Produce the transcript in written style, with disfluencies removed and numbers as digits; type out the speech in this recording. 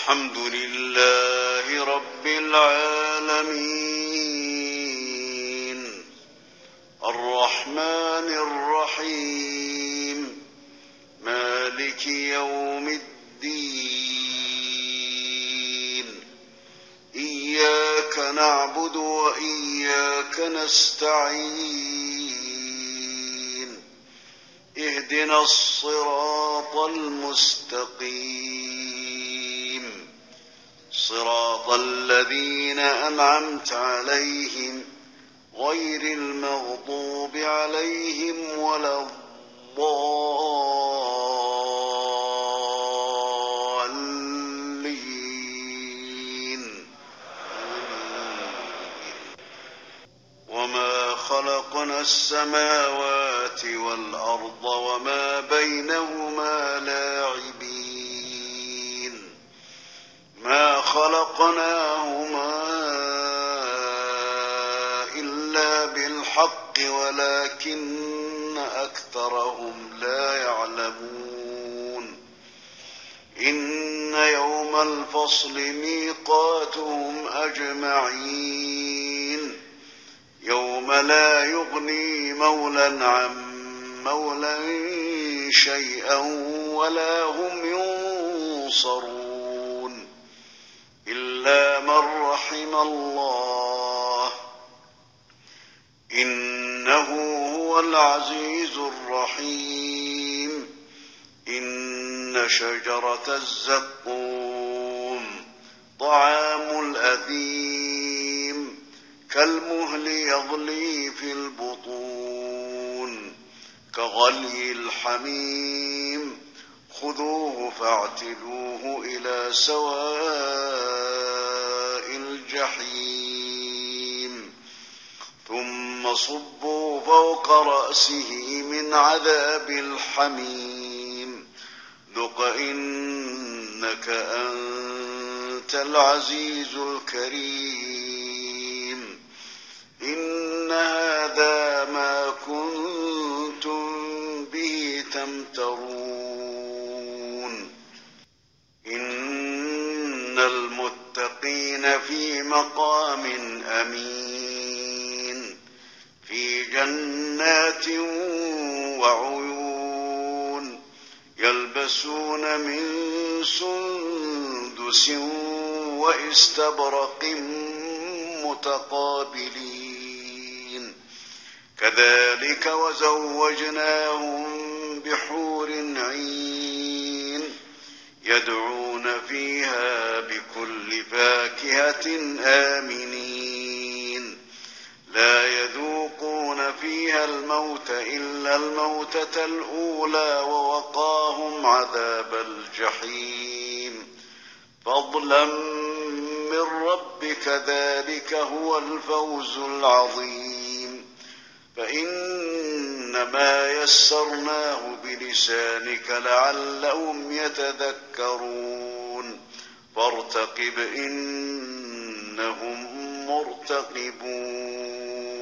الحمد لله رب العالمين الرحمن الرحيم مالك يوم الدين إياك نعبد وإياك نستعين اهدنا الصراط المستقيم صراط الذين أنعمت عليهم غير المغضوب عليهم ولا الضالين وما خلقنا السماوات والأرض وما بينهما لاعبين ما خلقناهما إلا بالحق ولكن أكثرهم لا يعلمون إن يوم الفصل ميقاتهم أجمعين يوم لا يغني مولى عن مولى شيئا ولا هم ينصرون إلا من رحم الله إنه هو العزيز الرحيم إن شجرة الزقوم طعام الأثيم كالمهل يغلي في البطون كغلي الحميم خذوه فاعتلوه إلى سواء الجحيم ثم صبوا فوق رأسه من عذاب الحميم ذق إنك أنت العزيز الكريم إن هذا ما كنتم به تمترون إن المتقين في مقام أمين في جنات وعيون يلبسون من سندس وإستبرق متقابلين كذلك وزوجناهم بحور عين يدعون فيها بكل فاكهة آمنين لا يذوقون فيها الموت إلا الموتة الأولى ووقاهم عذاب الجحيم فضلا من ربك ذلك هو الفوز العظيم فإنما يسرناه بلسانك لعلهم يتذكرون فارتقب إنهم مرتقبون